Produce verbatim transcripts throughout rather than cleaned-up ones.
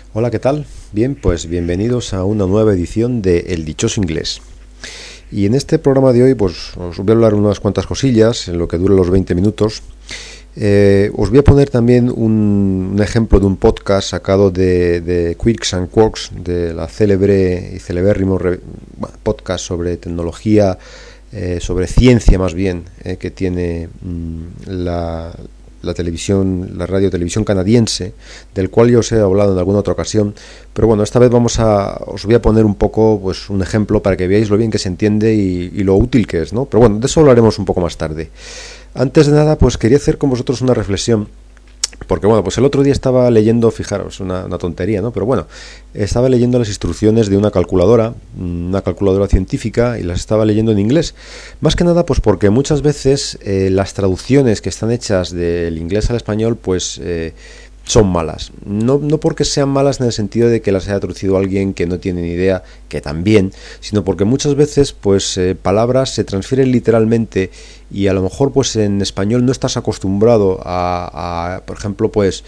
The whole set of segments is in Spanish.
Hola, ¿qué tal? Bien, pues bienvenidos a una nueva edición de El Dichoso Inglés. Y en este programa de hoy, pues os voy a hablar unas cuantas cosillas en lo que dura los veinte minutos. Eh, os voy a poner también un, un ejemplo de un podcast sacado de, de Quirks and Quarks, de la célebre y celebérrimo re, bueno, podcast sobre tecnología, eh, sobre ciencia más bien, eh, que tiene mmm, la... la televisión, la radio televisión canadiense, del cual yo os he hablado en alguna otra ocasión, pero bueno, esta vez vamos a, os voy a poner un poco, pues un ejemplo para que veáis lo bien que se entiende y, y lo útil que es, ¿no? Pero bueno, de eso hablaremos un poco más tarde. Antes de nada, pues quería hacer con vosotros una reflexión, porque bueno, pues el otro día estaba leyendo, fijaros, una, una tontería, ¿no? Pero bueno, estaba leyendo las instrucciones de una calculadora, una calculadora científica, y las estaba leyendo en inglés. Más que nada, pues porque muchas veces eh, las traducciones que están hechas del inglés al español, pues eh, son malas. No, no porque sean malas en el sentido de que las haya traducido alguien que no tiene ni idea, que también, sino porque muchas veces, pues eh, palabras se transfieren literalmente y a lo mejor, pues en español no estás acostumbrado a, a por ejemplo, pues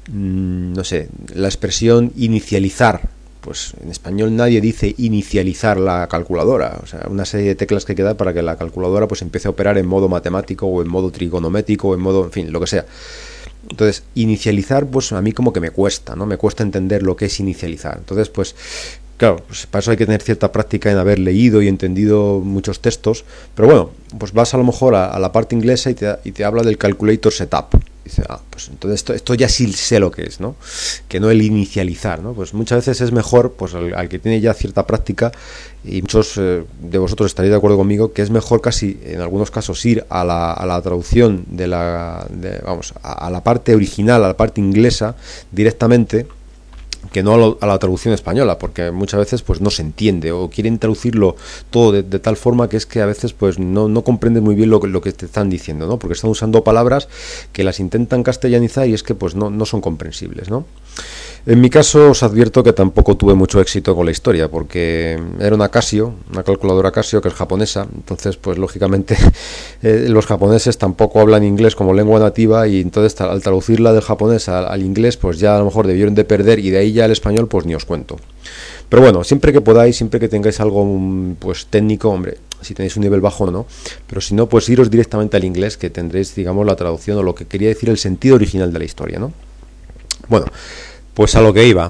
mmm, no sé, la expresión inicializar. Pues en español nadie dice inicializar la calculadora, o sea, una serie de teclas que queda para que la calculadora pues empiece a operar en modo matemático o en modo trigonométrico o en modo, en fin, lo que sea. Entonces, inicializar, pues a mí como que me cuesta, ¿no? Me cuesta entender lo que es inicializar. Entonces, pues, claro, pues para eso hay que tener cierta práctica en haber leído y entendido muchos textos. Pero bueno, pues vas a lo mejor a, a la parte inglesa y te, y te habla del calculator setup. Dice, ah, pues entonces esto, esto ya sí sé lo que es, ¿no? Que no el inicializar, ¿no? Pues muchas veces es mejor, pues al, al que tiene ya cierta práctica, y muchos eh, de vosotros estaréis de acuerdo conmigo, que es mejor casi, en algunos casos, ir a la, a la traducción de la, de, vamos, a, a la parte original, a la parte inglesa, directamente, que no a, lo, a la traducción española, porque muchas veces pues no se entiende o quieren traducirlo todo de, de tal forma que es que a veces pues no, no comprendes muy bien lo que, lo que te están diciendo, ¿no? Porque están usando palabras que las intentan castellanizar y es que pues no, no son comprensibles, ¿no? En mi caso os advierto que tampoco tuve mucho éxito con la historia, porque era una Casio, una calculadora Casio que es japonesa, entonces pues lógicamente eh, los japoneses tampoco hablan inglés como lengua nativa y entonces al traducirla del japonés al, al inglés pues ya a lo mejor debieron de perder y de ahí ya el español pues ni os cuento. Pero bueno, siempre que podáis, siempre que tengáis algo pues técnico, hombre, si tenéis un nivel bajo no, pero si no pues iros directamente al inglés que tendréis digamos la traducción o lo que quería decir el sentido original de la historia, ¿no? Bueno, pues a lo que iba.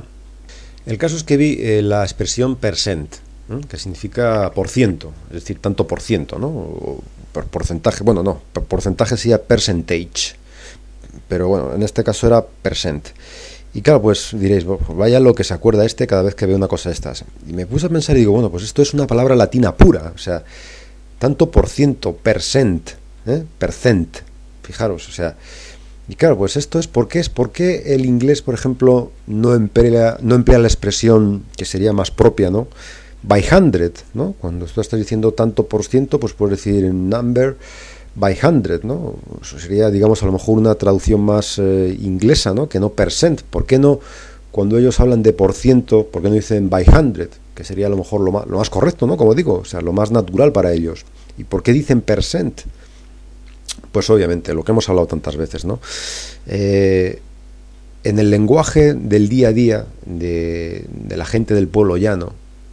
El caso es que vi eh, la expresión percent, ¿eh? Que significa por ciento, es decir, tanto por ciento, ¿no? O por porcentaje, bueno, no, por porcentaje sería percentage, pero bueno, en este caso era percent. Y claro, pues diréis, pues vaya lo que se acuerda este cada vez que ve una cosa de estas. Y me puse a pensar y digo, bueno, pues esto es una palabra latina pura, o sea, tanto por ciento, percent, ¿eh? Percent, fijaros, o sea... Y claro, pues esto es porque es porque el inglés, por ejemplo, no emplea, no emplea la expresión que sería más propia, ¿no? By hundred, ¿no? Cuando tú estás diciendo tanto por ciento, pues puedes decir number by hundred, ¿no? Eso sería, digamos, a lo mejor una traducción más eh, inglesa, ¿no? Que no percent. ¿Por qué no, cuando ellos hablan de por ciento, por qué no dicen by hundred? Que sería a lo mejor lo más, lo más correcto, ¿no? Como digo, o sea, lo más natural para ellos. ¿Y por qué dicen percent? Pues obviamente, lo que hemos hablado tantas veces, ¿no? Eh, en el lenguaje del día a día de, de la gente del pueblo llano,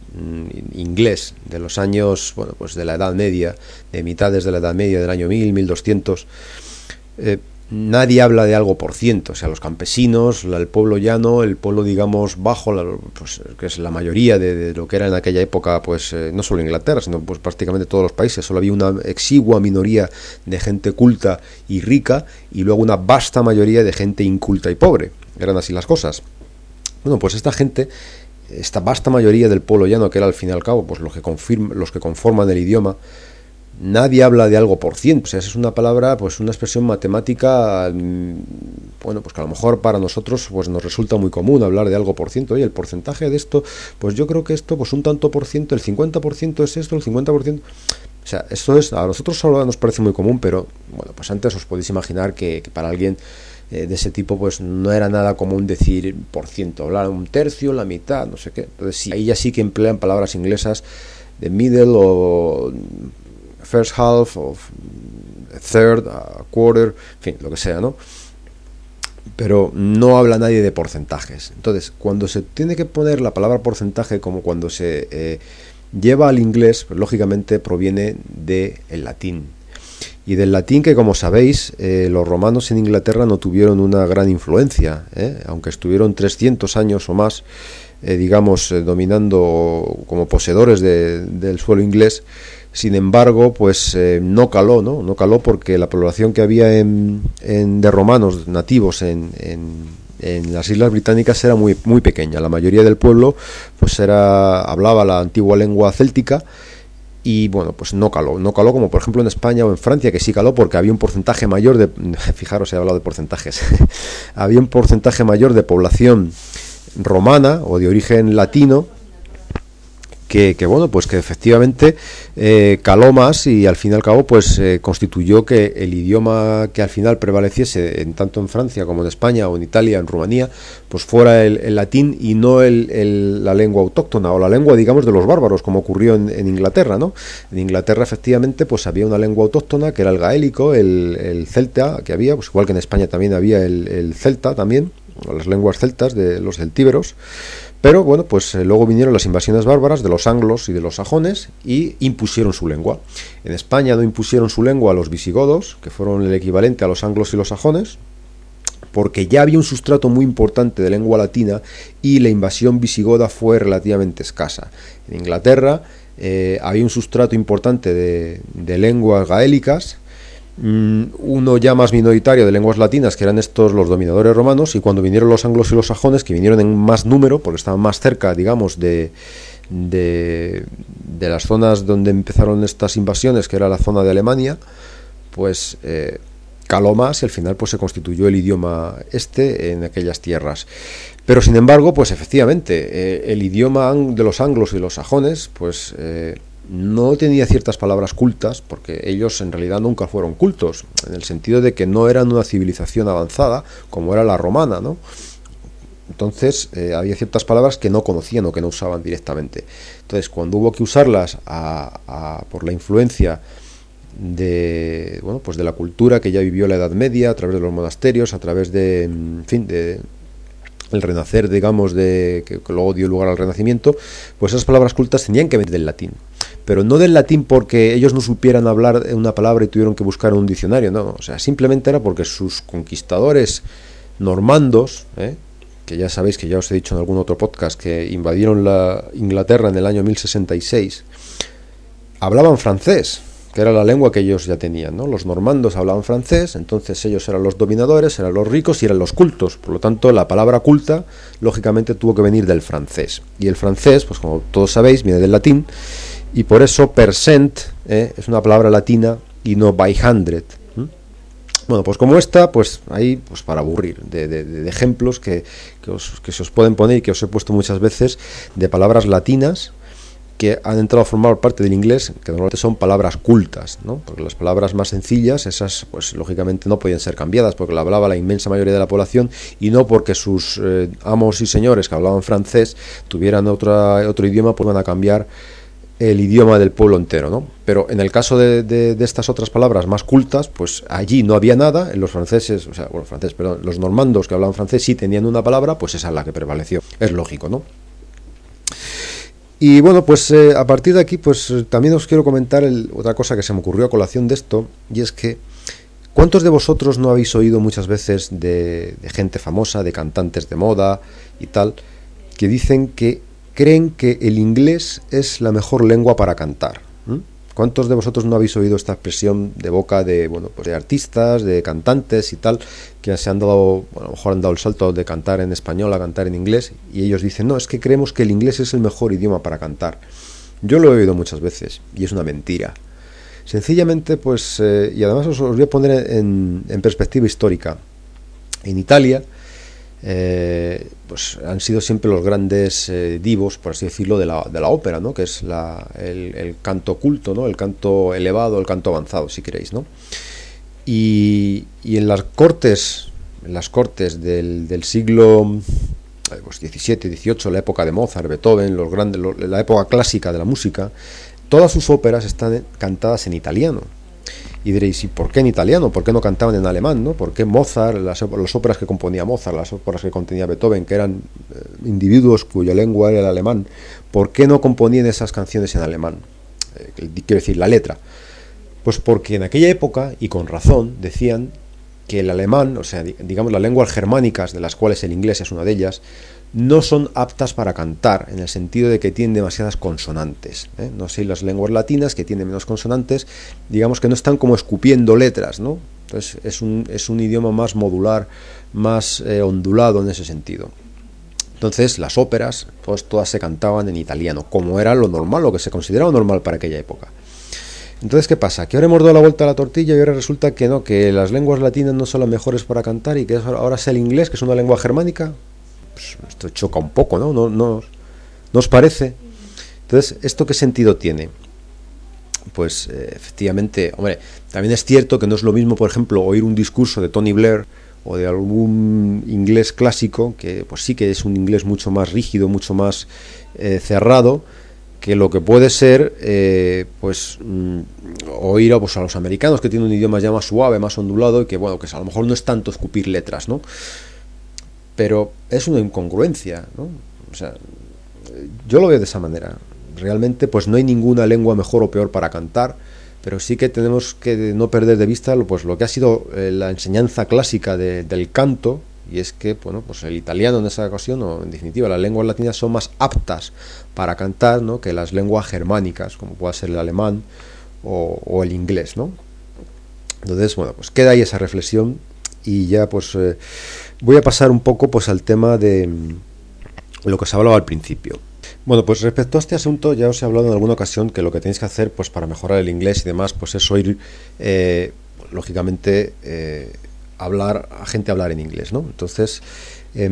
inglés, de los años, bueno, pues de la Edad Media, de mitades de la Edad Media, del año mil, mil doscientos, eh, nadie habla de algo por ciento, o sea, los campesinos, el pueblo llano, el pueblo, digamos, bajo, la, pues, que es la mayoría de, de lo que era en aquella época, pues, eh, no solo Inglaterra, sino pues prácticamente todos los países, solo había una exigua minoría de gente culta y rica, y luego una vasta mayoría de gente inculta y pobre, eran así las cosas. Bueno, pues esta gente, esta vasta mayoría del pueblo llano, que era al fin y al cabo, pues los que, confirma, los que conforman el idioma, nadie habla de algo por ciento, o sea, esa es una palabra, pues una expresión matemática, bueno, pues que a lo mejor para nosotros pues nos resulta muy común hablar de algo por ciento. Oye, el porcentaje de esto, pues yo creo que esto, pues un tanto por ciento, el cincuenta por ciento es esto, el cincuenta por ciento... O sea, esto es, a nosotros ahora nos parece muy común, pero bueno, pues antes os podéis imaginar que, que para alguien eh, de ese tipo, pues no era nada común decir por ciento, hablar un tercio, la mitad, no sé qué. Entonces sí, ahí ya sí que emplean palabras inglesas de middle o first half, of third, a quarter, en fin, lo que sea, ¿no? pero no habla nadie de porcentajes. Entonces, cuando se tiene que poner la palabra porcentaje, como cuando se eh, lleva al inglés, pues lógicamente proviene del latín. Y del latín que, como sabéis, eh, los romanos en Inglaterra no tuvieron una gran influencia, ¿eh? Aunque estuvieron trescientos años o más, eh, digamos, eh, dominando como poseedores de, del suelo inglés. Sin embargo, pues eh, no caló, ¿no? No caló porque la población que había en, en, de romanos nativos en, en, en las Islas Británicas era muy, muy pequeña. La mayoría del pueblo pues era hablaba la antigua lengua céltica y, bueno, pues no caló. No caló como, por ejemplo, en España o en Francia, que sí caló porque había un porcentaje mayor de... Fijaros, he hablado de porcentajes. Había un porcentaje mayor de población romana o de origen latino Que, que bueno, pues que efectivamente eh, caló más y al fin y al cabo pues eh, constituyó que el idioma que al final prevaleciese en tanto en Francia como en España o en Italia, en Rumanía, pues fuera el, el latín y no el, el, la lengua autóctona o la lengua, digamos, de los bárbaros, como ocurrió en, en Inglaterra, ¿no? En Inglaterra efectivamente pues había una lengua autóctona que era el gaélico, el, el celta que había, pues igual que en España también había el, el celta también, las lenguas celtas de los celtíberos. Pero bueno, pues eh, luego vinieron las invasiones bárbaras de los anglos y de los sajones y impusieron su lengua. En España no impusieron su lengua a los visigodos, que fueron el equivalente a los anglos y los sajones, porque ya había un sustrato muy importante de lengua latina y la invasión visigoda fue relativamente escasa. En Inglaterra eh, había un sustrato importante de, de lenguas gaélicas, uno ya más minoritario de lenguas latinas, que eran estos los dominadores romanos, y cuando vinieron los anglos y los sajones, que vinieron en más número porque estaban más cerca, digamos, de, de, de las zonas donde empezaron estas invasiones, que era la zona de Alemania, pues eh, caló más y al final pues se constituyó el idioma este en aquellas tierras. Pero sin embargo, pues efectivamente eh, el idioma de los anglos y los sajones pues eh, no tenía ciertas palabras cultas, porque ellos en realidad nunca fueron cultos, en el sentido de que no eran una civilización avanzada como era la romana, ¿no? Entonces eh, había ciertas palabras que no conocían o que no usaban directamente. Entonces, cuando hubo que usarlas a, a, por la influencia de, bueno, pues de la cultura que ya vivió la Edad Media, a través de los monasterios, a través de, en fin, de el renacer, digamos, de que, que luego dio lugar al Renacimiento, pues esas palabras cultas tenían que venir del latín. Pero no del latín porque ellos no supieran hablar una palabra y tuvieron que buscar en un diccionario, no, o sea, simplemente era porque sus conquistadores normandos, ¿eh? que ya sabéis que ya os he dicho en algún otro podcast que invadieron la Inglaterra en el año mil sesenta y seis, hablaban francés, que era la lengua que ellos ya tenían, ¿no? Los normandos hablaban francés, entonces ellos eran los dominadores, eran los ricos y eran los cultos, por lo tanto la palabra culta lógicamente tuvo que venir del francés, y el francés, pues como todos sabéis, viene del latín, y por eso percent eh, es una palabra latina y no by hundred. ¿Mm? Bueno, pues como esta, pues ahí, pues para aburrir, de, de, de ejemplos que, que, os, que se os pueden poner y que os he puesto muchas veces, de palabras latinas que han entrado a formar parte del inglés, que normalmente son palabras cultas, ¿no? Porque las palabras más sencillas, esas, pues lógicamente no podían ser cambiadas, porque la hablaba la inmensa mayoría de la población, y no porque sus eh, amos y señores que hablaban francés tuvieran otra, otro idioma, pues van a cambiar el idioma del pueblo entero, ¿no? Pero en el caso de, de, de estas otras palabras más cultas, pues allí no había nada. En los franceses, o sea, bueno, franceses, perdón, los normandos que hablaban francés sí tenían una palabra, pues esa es la que prevaleció. Es lógico, ¿no? Y bueno, pues eh, a partir de aquí, pues también os quiero comentar el, otra cosa que se me ocurrió a colación de esto, y es que ¿cuántos de vosotros no habéis oído muchas veces de, de gente famosa, de cantantes de moda y tal, que dicen que creen que el inglés es la mejor lengua para cantar? ¿Mm? ¿Cuántos de vosotros no habéis oído esta expresión de boca de, bueno, pues de artistas, de cantantes y tal, que se han dado, bueno, a lo mejor han dado el salto de cantar en español a cantar en inglés, y ellos dicen, no, es que creemos que el inglés es el mejor idioma para cantar? Yo lo he oído muchas veces y es una mentira. Sencillamente, pues, eh, y además os, os voy a poner en, en perspectiva histórica. En Italia, Eh, pues han sido siempre los grandes eh, divos, por así decirlo, de la, de la ópera, ¿no? Que es la, el, el canto culto, ¿no? El canto elevado, el canto avanzado, si queréis, ¿no? Y, y en las cortes, en las cortes del, del siglo pues, diecisiete, dieciocho, la época de Mozart, Beethoven, los grandes, los, la época clásica de la música, todas sus óperas están cantadas en italiano. Y diréis, ¿y por qué en italiano? ¿Por qué no cantaban en alemán? ¿No? ¿Por qué Mozart, las, las óperas que componía Mozart, las óperas que contenía Beethoven, que eran eh, individuos cuya lengua era el alemán, ¿por qué no componían esas canciones en alemán? Eh, quiero decir, la letra. Pues porque en aquella época, y con razón, decían que el alemán, o sea, digamos las lenguas germánicas, de las cuales el inglés es una de ellas, no son aptas para cantar, en el sentido de que tienen demasiadas consonantes, ¿eh? No sé, las lenguas latinas, que tienen menos consonantes, digamos que no están como escupiendo letras, ¿no? Entonces es un, es un idioma más modular, más eh, ondulado en ese sentido. Entonces las óperas, pues, todas se cantaban en italiano, como era lo normal, lo que se consideraba normal para aquella época. Entonces, ¿qué pasa? Que ahora hemos dado la vuelta a la tortilla y ahora resulta que no, que las lenguas latinas no son las mejores para cantar y que ahora es el inglés, que es una lengua germánica. Pues esto choca un poco, ¿no? ¿No, no, ¿no os parece? Entonces, ¿esto qué sentido tiene? Pues eh, efectivamente, hombre, también es cierto que no es lo mismo, por ejemplo, oír un discurso de Tony Blair o de algún inglés clásico, que pues sí que es un inglés mucho más rígido, mucho más eh, cerrado, que lo que puede ser eh, pues mm, oír a, pues, a los americanos, que tienen un idioma ya más suave, más ondulado, y que bueno, que a lo mejor no es tanto escupir letras, ¿no? Pero es una incongruencia, ¿no? O sea, yo lo veo de esa manera. Realmente, pues no hay ninguna lengua mejor o peor para cantar, pero sí que tenemos que no perder de vista pues lo que ha sido eh, la enseñanza clásica de, del canto, y es que, bueno, pues el italiano en esa ocasión, o en definitiva las lenguas latinas, son más aptas para cantar, ¿no?, que las lenguas germánicas, como pueda ser el alemán o, o el inglés, ¿no? Entonces, bueno, pues queda ahí esa reflexión. Y ya pues eh, voy a pasar un poco pues al tema de lo que os hablaba al principio. Bueno, pues respecto a este asunto ya os he hablado en alguna ocasión que lo que tenéis que hacer pues para mejorar el inglés y demás pues es oír eh, lógicamente eh, hablar a gente hablar en inglés, ¿no? Entonces eh,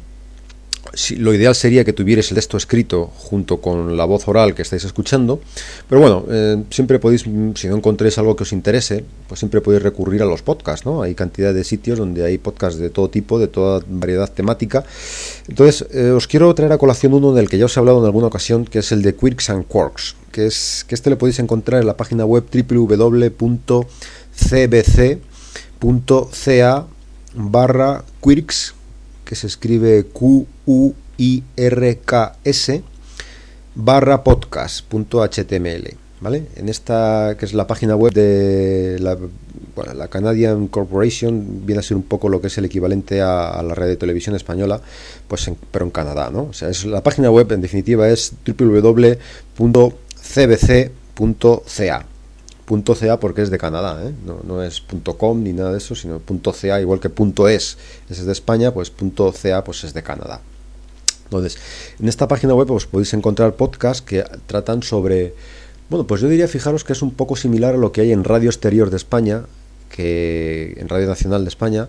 si, lo ideal sería que tuvierais el texto escrito junto con la voz oral que estáis escuchando, pero bueno, eh, siempre podéis, si no encontréis algo que os interese, pues siempre podéis recurrir a los podcasts, ¿no? Hay cantidad de sitios donde hay podcasts de todo tipo, de toda variedad temática. Entonces, eh, os quiero traer a colación uno del que ya os he hablado en alguna ocasión, que es el de Quirks and Quarks, que es que este lo podéis encontrar en la página web doble u doble u doble u punto c b c punto c a barra Quirks, que se escribe Q U I R K S, barra podcast punto h t m l, ¿vale? En esta, que es la página web de la, bueno, la Canadian Corporation, viene a ser un poco lo que es el equivalente a, a la red de televisión española, pues en, pero en Canadá, ¿no? O sea, es, la página web en definitiva es doble u doble u doble u punto c b c punto c a. Punto .ca porque es de Canadá, ¿eh? no, no es .com ni nada de eso, sino .ca, igual que .es, ese es de España, pues .ca pues es de Canadá. Entonces, en esta página web pues podéis encontrar podcasts que tratan sobre, bueno, pues yo diría, fijaros que es un poco similar a lo que hay en Radio Exterior de España, que en Radio Nacional de España,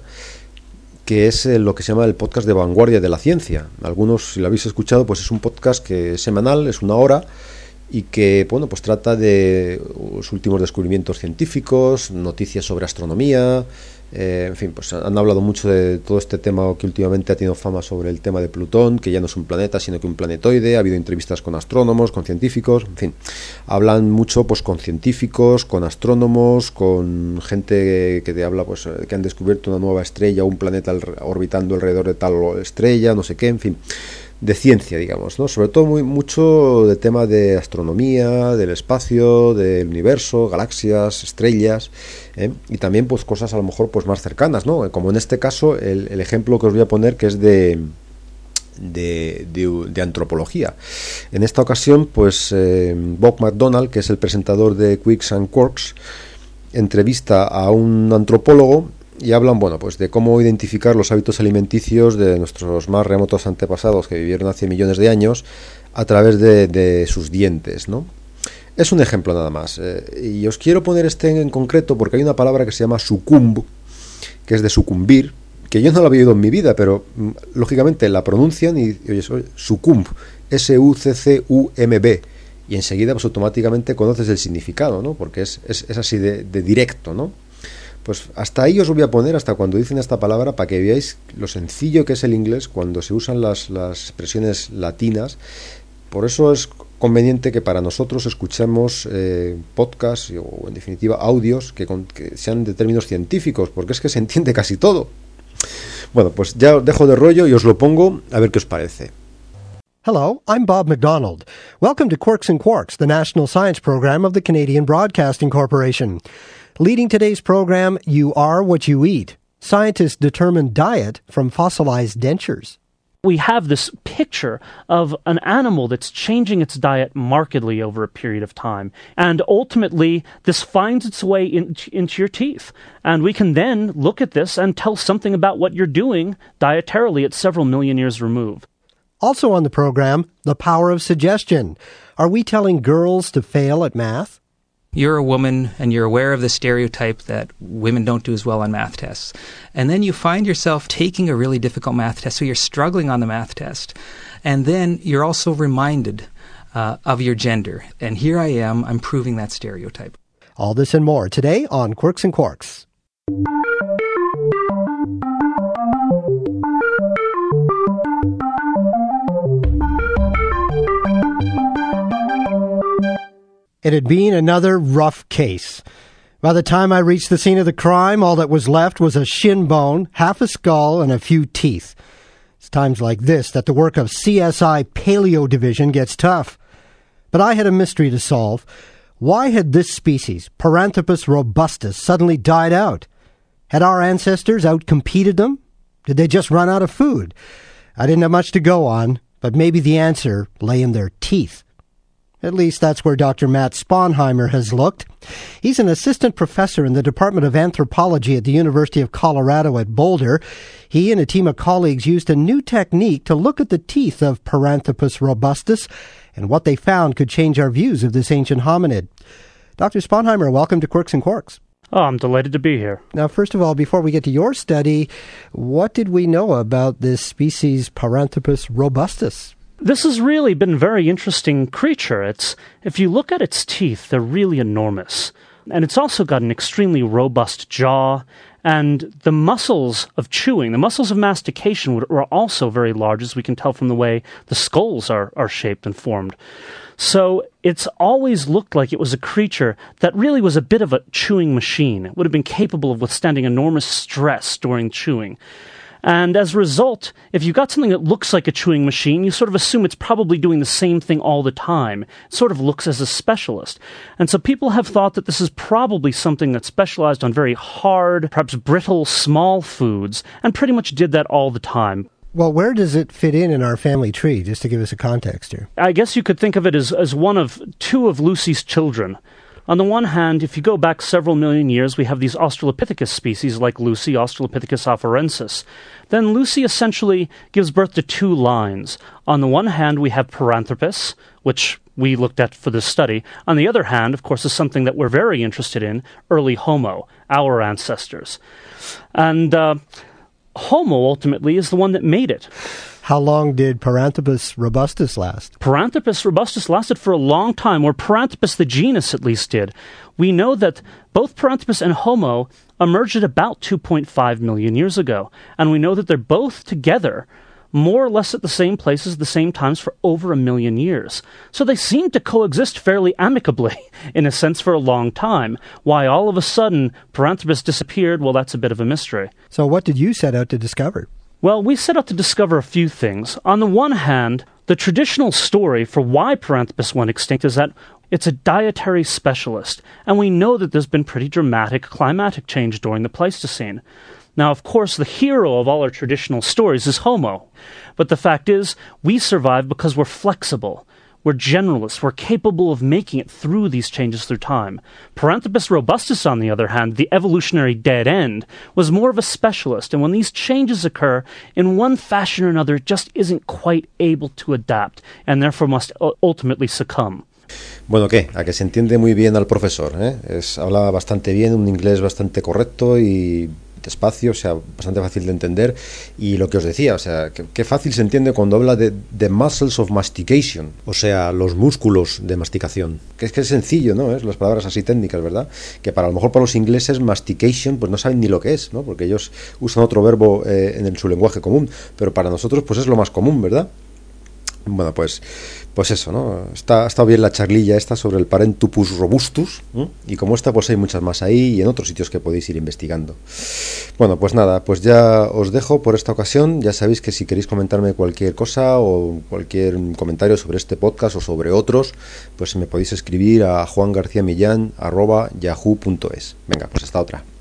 que es lo que se llama el podcast de vanguardia de la ciencia. Algunos, si lo habéis escuchado, pues es un podcast que es semanal, es una hora, y que, bueno, pues trata de los últimos descubrimientos científicos, noticias sobre astronomía, eh, en fin, pues han hablado mucho de todo este tema que últimamente ha tenido fama sobre el tema de Plutón, que ya no es un planeta sino que un planetoide. Ha habido entrevistas con astrónomos, con científicos, en fin, hablan mucho pues con científicos, con astrónomos, con gente que te habla pues que han descubierto una nueva estrella, un planeta orbitando alrededor de tal estrella, no sé qué, en fin, de ciencia, digamos, ¿no? Sobre todo muy mucho de tema de astronomía, del espacio, del universo, galaxias, estrellas, ¿eh? Y también pues cosas a lo mejor pues más cercanas, ¿no? Como en este caso el, el ejemplo que os voy a poner, que es de de, de, de antropología. En esta ocasión pues eh, Bob McDonald, que es el presentador de Quirks and Quarks, entrevista a un antropólogo y hablan, bueno, pues de cómo identificar los hábitos alimenticios de nuestros más remotos antepasados que vivieron hace millones de años a través de, de sus dientes, ¿no? Es un ejemplo nada más. Eh, y os quiero poner este en concreto porque hay una palabra que se llama sucumb, que es de sucumbir, que yo no la había oído en mi vida, pero mm, lógicamente la pronuncian y, y oyes, oye, sucumb, S U C C U M B, y enseguida pues automáticamente conoces el significado, ¿no? Porque es, es, es así de, de directo, ¿no? Pues hasta ahí os voy a poner, hasta cuando dicen esta palabra, para que veáis lo sencillo que es el inglés cuando se usan las, las expresiones latinas. Por eso es conveniente que para nosotros escuchemos eh, podcasts o, en definitiva, audios que, con, que sean de términos científicos, porque es que se entiende casi todo. Bueno, pues ya os dejo de rollo y os lo pongo a ver qué os parece. Hello, I'm Bob McDonald. Welcome to Quirks and Quarks, the national science program of the Canadian Broadcasting Corporation. Leading today's program, You Are What You Eat. Scientists determine diet from fossilized dentures. We have this picture of an animal that's changing its diet markedly over a period of time. And ultimately, this finds its way in, into your teeth. And we can then look at this and tell something about what you're doing dietarily at several million years removed. Also on the program, the power of suggestion. Are we telling girls to fail at math? You're a woman and you're aware of the stereotype that women don't do as well on math tests. And then you find yourself taking a really difficult math test, so you're struggling on the math test. And then you're also reminded uh, of your gender. And here I am, I'm proving that stereotype. All this and more today on Quirks and Quarks. It had been another rough case. By the time I reached the scene of the crime, all that was left was a shin bone, half a skull, and a few teeth. It's times like this that the work of C S I Paleo Division gets tough. But I had a mystery to solve. Why had this species, Paranthropus robustus, suddenly died out? Had our ancestors outcompeted them? Did they just run out of food? I didn't have much to go on, but maybe the answer lay in their teeth. At least that's where Doctor Matt Sponheimer has looked. He's an assistant professor in the Department of Anthropology at the University of Colorado at Boulder. He and a team of colleagues used a new technique to look at the teeth of Paranthropus robustus, and what they found could change our views of this ancient hominid. Doctor Sponheimer, welcome to Quirks and Quarks. Oh, I'm delighted to be here. Now, first of all, before we get to your study, what did we know about this species Paranthropus robustus? This has really been a very interesting creature. It's, if you look at its teeth, they're really enormous. And it's also got an extremely robust jaw, and the muscles of chewing, the muscles of mastication are also very large, as we can tell from the way the skulls are, are shaped and formed. So it's always looked like it was a creature that really was a bit of a chewing machine. It would have been capable of withstanding enormous stress during chewing. And as a result, if you've got something that looks like a chewing machine, you sort of assume it's probably doing the same thing all the time. It sort of looks as a specialist. And so people have thought that this is probably something that specialized on very hard, perhaps brittle, small foods, and pretty much did that all the time. Well, where does it fit in in our family tree, just to give us a context here? I guess you could think of it as, as one of two of Lucy's children. On the one hand, if you go back several million years, we have these Australopithecus species like Lucy, Australopithecus afarensis. Then Lucy essentially gives birth to two lines. On the one hand, we have Paranthropus, which we looked at for this study. On the other hand, of course, is something that we're very interested in, early Homo, our ancestors. And uh, Homo, ultimately, is the one that made it. How long did Paranthropus robustus last? Paranthropus robustus lasted for a long time, or Paranthropus the genus at least did. We know that both Paranthropus and Homo emerged at about two point five million years ago, and we know that they're both together more or less at the same places at the same times for over a million years. So they seem to coexist fairly amicably, in a sense, for a long time. Why all of a sudden Paranthropus disappeared, well, that's a bit of a mystery. So what did you set out to discover? Well, we set out to discover a few things. On the one hand, the traditional story for why Paranthropus went extinct is that it's a dietary specialist, and we know that there's been pretty dramatic climatic change during the Pleistocene. Now, of course, the hero of all our traditional stories is Homo, but the fact is, we survive because we're flexible. We're generalists. We're capable of making it through these changes through time. Paranthropus robustus, on the other hand, the evolutionary dead end, was more of a specialist, and when these changes occur, in one fashion or another, it just isn't quite able to adapt, and therefore must ultimately succumb. Bueno, ¿qué? A que se entiende muy bien al profesor, ¿eh? Es, habla bastante bien, un inglés bastante correcto y despacio, o sea, bastante fácil de entender. Y lo que os decía, o sea, que, que fácil se entiende cuando habla de the muscles of mastication, o sea, los músculos de masticación. Que es que es sencillo, ¿no? Es las palabras así técnicas, ¿verdad? Que para a lo mejor para los ingleses mastication, pues no saben ni lo que es, ¿no? Porque ellos usan otro verbo eh, en su lenguaje común, pero para nosotros, pues es lo más común, ¿verdad? Bueno, pues, pues eso, ¿no? Está, está bien la charlilla esta sobre el Parentopus robustus, ¿eh? Y como esta, pues hay muchas más ahí y en otros sitios que podéis ir investigando. Bueno, pues nada, pues ya os dejo por esta ocasión. Ya sabéis que si queréis comentarme cualquier cosa o cualquier comentario sobre este podcast o sobre otros, pues me podéis escribir a juangarciamillán arroba yahoo punto es. Venga, pues hasta otra.